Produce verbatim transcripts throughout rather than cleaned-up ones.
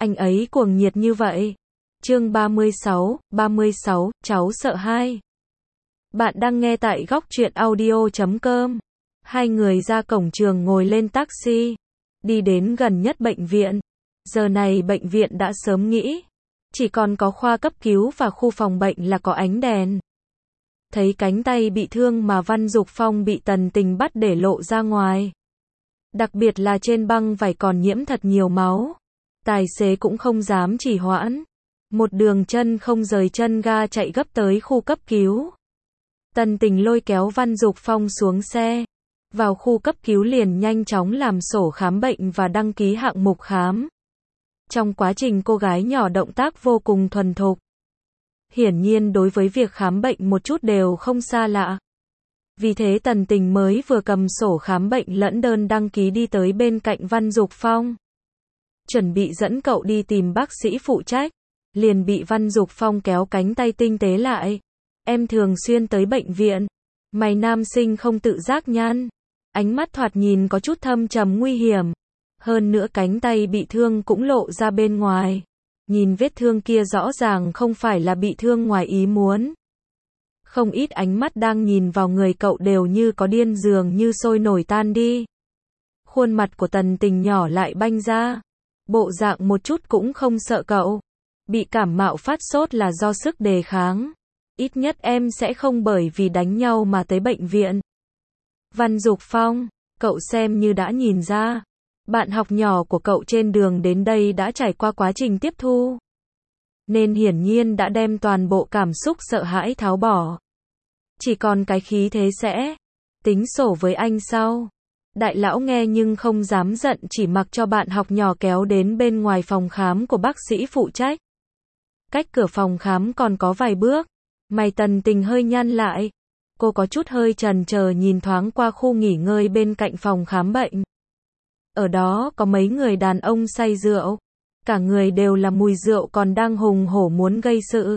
Anh ấy cuồng nhiệt như vậy. Chương ba mươi sáu, ba mươi sáu, cháu sợ hai. Bạn đang nghe tại góc truyện audio chấm com. Hai người ra cổng trường ngồi lên taxi, đi đến gần nhất bệnh viện. Giờ này bệnh viện đã sớm nghỉ, chỉ còn có khoa cấp cứu và khu phòng bệnh là có ánh đèn. Thấy cánh tay bị thương mà Văn Dục Phong bị Tần Tình bắt để lộ ra ngoài. Đặc biệt là trên băng vải còn nhiễm thật nhiều máu. Tài xế cũng không dám trì hoãn. Một đường chân không rời chân ga chạy gấp tới khu cấp cứu. Tần Tình lôi kéo Văn Dục Phong xuống xe. Vào khu cấp cứu liền nhanh chóng làm sổ khám bệnh và đăng ký hạng mục khám. Trong quá trình cô gái nhỏ động tác vô cùng thuần thục. Hiển nhiên đối với việc khám bệnh một chút đều không xa lạ. Vì thế Tần Tình mới vừa cầm sổ khám bệnh lẫn đơn đăng ký đi tới bên cạnh Văn Dục Phong. Chuẩn bị dẫn cậu đi tìm bác sĩ phụ trách. Liền bị Văn Dục Phong kéo cánh tay tinh tế lại. Em thường xuyên tới bệnh viện. Mày nam sinh không tự giác nhăn. Ánh mắt thoạt nhìn có chút thâm trầm nguy hiểm. Hơn nữa cánh tay bị thương cũng lộ ra bên ngoài. Nhìn vết thương kia rõ ràng không phải là bị thương ngoài ý muốn. Không ít ánh mắt đang nhìn vào người cậu đều như có điên dường như sôi nổi tan đi. Khuôn mặt của Tần Tình nhỏ lại banh ra. Bộ dạng một chút cũng không sợ cậu. Bị cảm mạo phát sốt là do sức đề kháng. Ít nhất em sẽ không bởi vì đánh nhau mà tới bệnh viện. Văn Dục Phong, cậu xem như đã nhìn ra. Bạn học nhỏ của cậu trên đường đến đây đã trải qua quá trình tiếp thu. Nên hiển nhiên đã đem toàn bộ cảm xúc sợ hãi tháo bỏ. Chỉ còn cái khí thế sẽ tính sổ với anh sau. Đại lão nghe nhưng không dám giận, chỉ mặc cho bạn học nhỏ kéo đến bên ngoài phòng khám của bác sĩ phụ trách. Cách cửa phòng khám còn có vài bước. Mày Tần Tình hơi nhăn lại. Cô có chút hơi chần chờ nhìn thoáng qua khu nghỉ ngơi bên cạnh phòng khám bệnh. Ở đó có mấy người đàn ông say rượu. Cả người đều là mùi rượu còn đang hùng hổ muốn gây sự.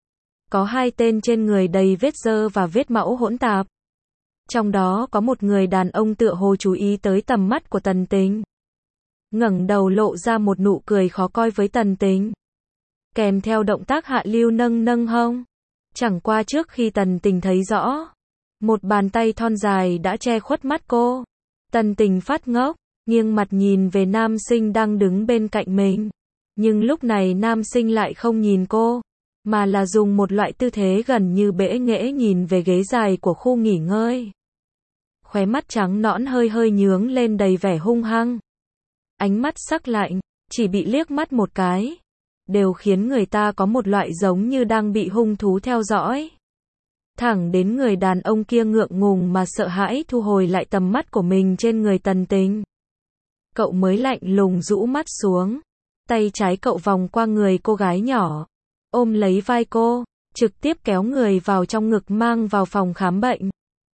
Có hai tên trên người đầy vết dơ và vết máu hỗn tạp. Trong đó có một người đàn ông tựa hồ chú ý tới tầm mắt của Tần Tình. Ngẩng đầu lộ ra một nụ cười khó coi với Tần Tình. Kèm theo động tác hạ lưu nâng nâng hông. Chẳng qua trước khi Tần Tình thấy rõ. Một bàn tay thon dài đã che khuất mắt cô. Tần Tình phát ngốc, nghiêng mặt nhìn về nam sinh đang đứng bên cạnh mình. Nhưng lúc này nam sinh lại không nhìn cô. Mà là dùng một loại tư thế gần như bẽ nghễ nhìn về ghế dài của khu nghỉ ngơi. Khóe mắt trắng nõn hơi hơi nhướng lên đầy vẻ hung hăng. Ánh mắt sắc lạnh, chỉ bị liếc mắt một cái. Đều khiến người ta có một loại giống như đang bị hung thú theo dõi. Thẳng đến người đàn ông kia ngượng ngùng mà sợ hãi thu hồi lại tầm mắt của mình trên người Tần Tình. Cậu mới lạnh lùng rũ mắt xuống. Tay trái cậu vòng qua người cô gái nhỏ. Ôm lấy vai cô, trực tiếp kéo người vào trong ngực mang vào phòng khám bệnh.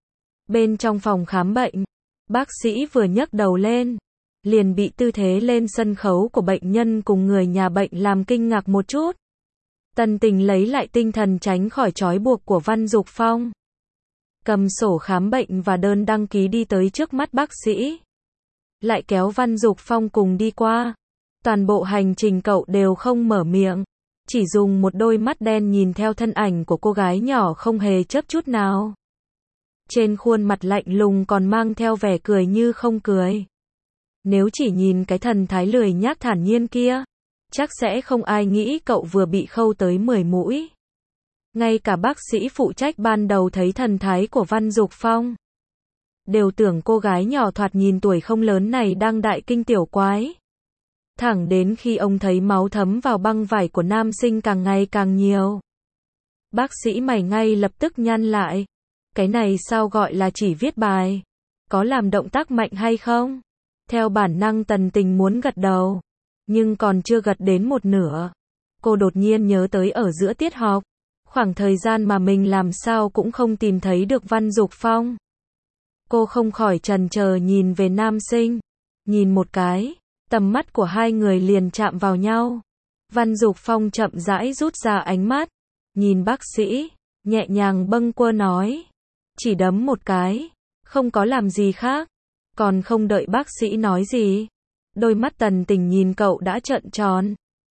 Bên trong phòng khám bệnh, bác sĩ vừa nhấc đầu lên. Liền bị tư thế lên sân khấu của bệnh nhân cùng người nhà bệnh làm kinh ngạc một chút. Tần Tình lấy lại tinh thần tránh khỏi trói buộc của Văn Dục Phong. Cầm sổ khám bệnh và đơn đăng ký đi tới trước mắt bác sĩ. Lại kéo Văn Dục Phong cùng đi qua. Toàn bộ hành trình cậu đều không mở miệng. Chỉ dùng một đôi mắt đen nhìn theo thân ảnh của cô gái nhỏ không hề chớp chút nào. Trên khuôn mặt lạnh lùng còn mang theo vẻ cười như không cười. Nếu chỉ nhìn cái thần thái lười nhác thản nhiên kia, chắc sẽ không ai nghĩ cậu vừa bị khâu tới mười mũi. Ngay cả bác sĩ phụ trách ban đầu thấy thần thái của Văn Dục Phong. Đều tưởng cô gái nhỏ thoạt nhìn tuổi không lớn này đang đại kinh tiểu quái. Thẳng đến khi ông thấy máu thấm vào băng vải của nam sinh càng ngày càng nhiều. Bác sĩ mày ngay lập tức nhăn lại. Cái này sao gọi là chỉ viết bài? Có làm động tác mạnh hay không? Theo bản năng Tần Tình muốn gật đầu. Nhưng còn chưa gật đến một nửa. Cô đột nhiên nhớ tới ở giữa tiết học. Khoảng thời gian mà mình làm sao cũng không tìm thấy được Văn Dục Phong. Cô không khỏi chần chờ nhìn về nam sinh. Nhìn một cái. Tầm mắt của hai người liền chạm vào nhau. Văn Dục Phong chậm rãi rút ra ánh mắt. Nhìn bác sĩ. Nhẹ nhàng bâng quơ nói. Chỉ đấm một cái. Không có làm gì khác. Còn không đợi bác sĩ nói gì. Đôi mắt Tần Tình nhìn cậu đã trợn tròn.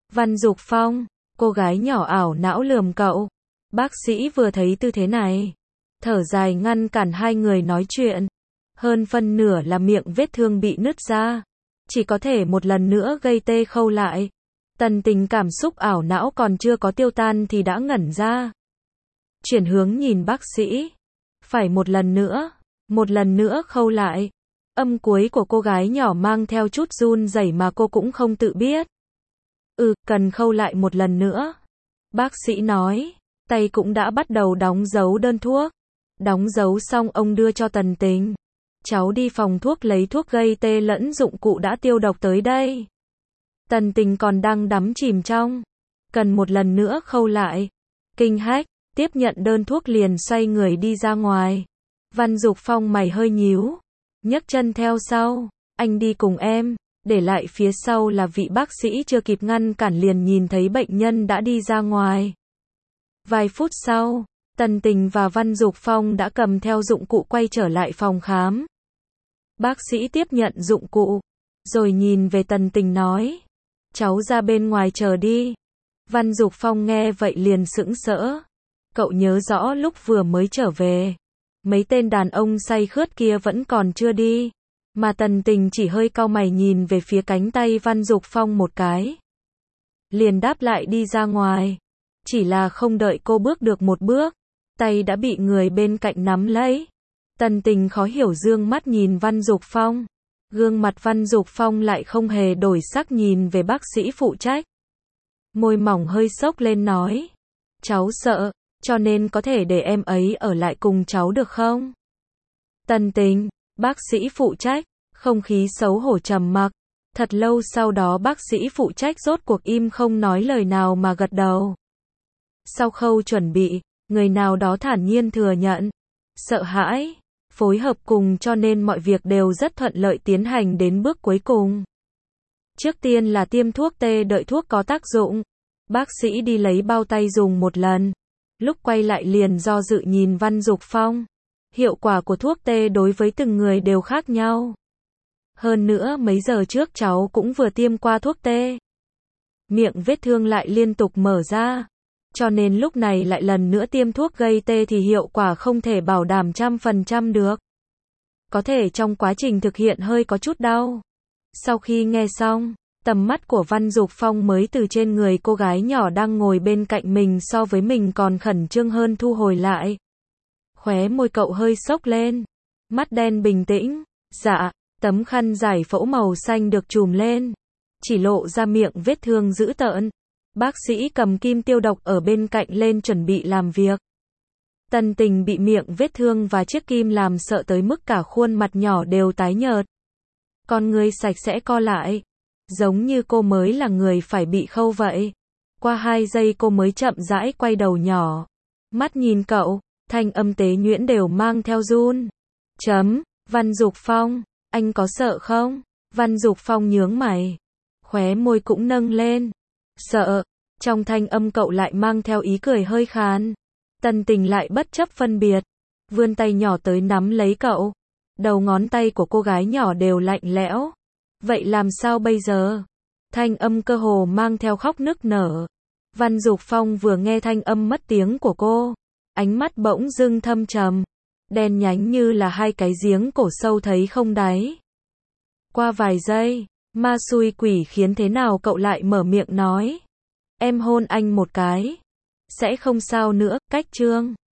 Văn Dục Phong, cô gái nhỏ ảo não lườm cậu. Bác sĩ vừa thấy tư thế này, thở dài ngăn cản hai người nói chuyện. Hơn phân nửa là miệng vết thương bị nứt ra, chỉ có thể một lần nữa gây tê khâu lại. Tần Tình cảm xúc ảo não còn chưa có tiêu tan thì đã ngẩn ra. Chuyển hướng nhìn bác sĩ. Phải một lần nữa, một lần nữa khâu lại. Âm cuối của cô gái nhỏ mang theo chút run rẩy mà cô cũng không tự biết. Ừ, cần khâu lại một lần nữa. Bác sĩ nói, tay cũng đã bắt đầu đóng dấu đơn thuốc. Đóng dấu xong ông đưa cho Tần Tình. Cháu đi phòng thuốc lấy thuốc gây tê lẫn dụng cụ đã tiêu độc tới đây. Tần Tình còn đang đắm chìm trong. Cần một lần nữa khâu lại. Kinh hách, tiếp nhận đơn thuốc liền xoay người đi ra ngoài. Văn Dục Phong mày hơi nhíu. Nhấc chân theo sau. Anh đi cùng em. Để lại phía sau là vị bác sĩ chưa kịp ngăn cản liền nhìn thấy bệnh nhân đã đi ra ngoài. Vài phút sau, Tần Tình và Văn Dục Phong đã cầm theo dụng cụ quay trở lại phòng khám. Bác sĩ tiếp nhận dụng cụ, rồi nhìn về Tần Tình nói, cháu ra bên ngoài chờ đi. Văn Dục Phong nghe vậy liền sững sỡ. Cậu nhớ rõ lúc vừa mới trở về, mấy tên đàn ông say khướt kia vẫn còn chưa đi, mà Tần Tình chỉ hơi cau mày nhìn về phía cánh tay Văn Dục Phong một cái. Liền đáp lại đi ra ngoài. Chỉ là không đợi cô bước được một bước, tay đã bị người bên cạnh nắm lấy. Tần Tình khó hiểu dương mắt nhìn Văn Dục Phong. Gương mặt Văn Dục Phong lại không hề đổi sắc nhìn về bác sĩ phụ trách. Môi mỏng hơi xốc lên nói. Cháu sợ, cho nên có thể để em ấy ở lại cùng cháu được không? Tần Tình, bác sĩ phụ trách, không khí xấu hổ trầm mặc. Thật lâu sau đó bác sĩ phụ trách rốt cuộc im không nói lời nào mà gật đầu. Sau khâu chuẩn bị, người nào đó thản nhiên thừa nhận. Sợ hãi, phối hợp cùng cho nên mọi việc đều rất thuận lợi tiến hành đến bước cuối cùng. Trước tiên là tiêm thuốc tê đợi thuốc có tác dụng. Bác sĩ đi lấy bao tay dùng một lần. Lúc quay lại liền do dự nhìn Văn Dục Phong. Hiệu quả của thuốc tê đối với từng người đều khác nhau. Hơn nữa mấy giờ trước cháu cũng vừa tiêm qua thuốc tê. Miệng vết thương lại liên tục mở ra. Cho nên lúc này lại lần nữa tiêm thuốc gây tê thì hiệu quả không thể bảo đảm trăm phần trăm được. Có thể trong quá trình thực hiện hơi có chút đau. Sau khi nghe xong, tầm mắt của Văn Dục Phong mới từ trên người cô gái nhỏ đang ngồi bên cạnh mình so với mình còn khẩn trương hơn thu hồi lại. Khóe môi cậu hơi xốc lên. Mắt đen bình tĩnh. Dạ, tấm khăn giải phẫu màu xanh được trùm lên. Chỉ lộ ra miệng vết thương dữ tợn. Bác sĩ cầm kim tiêu độc ở bên cạnh lên chuẩn bị làm việc. Tần Tình bị miệng vết thương và chiếc kim làm sợ tới mức cả khuôn mặt nhỏ đều tái nhợt. Con người sạch sẽ co lại. Giống như cô mới là người phải bị khâu vậy. Qua hai giây cô mới chậm rãi quay đầu nhỏ. Mắt nhìn cậu, thanh âm tế nhuyễn đều mang theo run. Chấm, Văn Dục Phong, anh có sợ không? Văn Dục Phong nhướng mày. Khóe môi cũng nâng lên. Sợ, trong thanh âm cậu lại mang theo ý cười hơi khàn. Tần Tình lại bất chấp phân biệt, vươn tay nhỏ tới nắm lấy cậu. Đầu ngón tay của cô gái nhỏ đều lạnh lẽo. Vậy làm sao bây giờ? Thanh âm cơ hồ mang theo khóc nức nở. Văn Dục Phong vừa nghe thanh âm mất tiếng của cô, ánh mắt bỗng dưng thâm trầm, đen nhánh như là hai cái giếng cổ sâu thấy không đáy. Qua vài giây, ma xui quỷ khiến thế nào cậu lại mở miệng nói. Em hôn anh một cái. Sẽ không sao nữa, cách chương.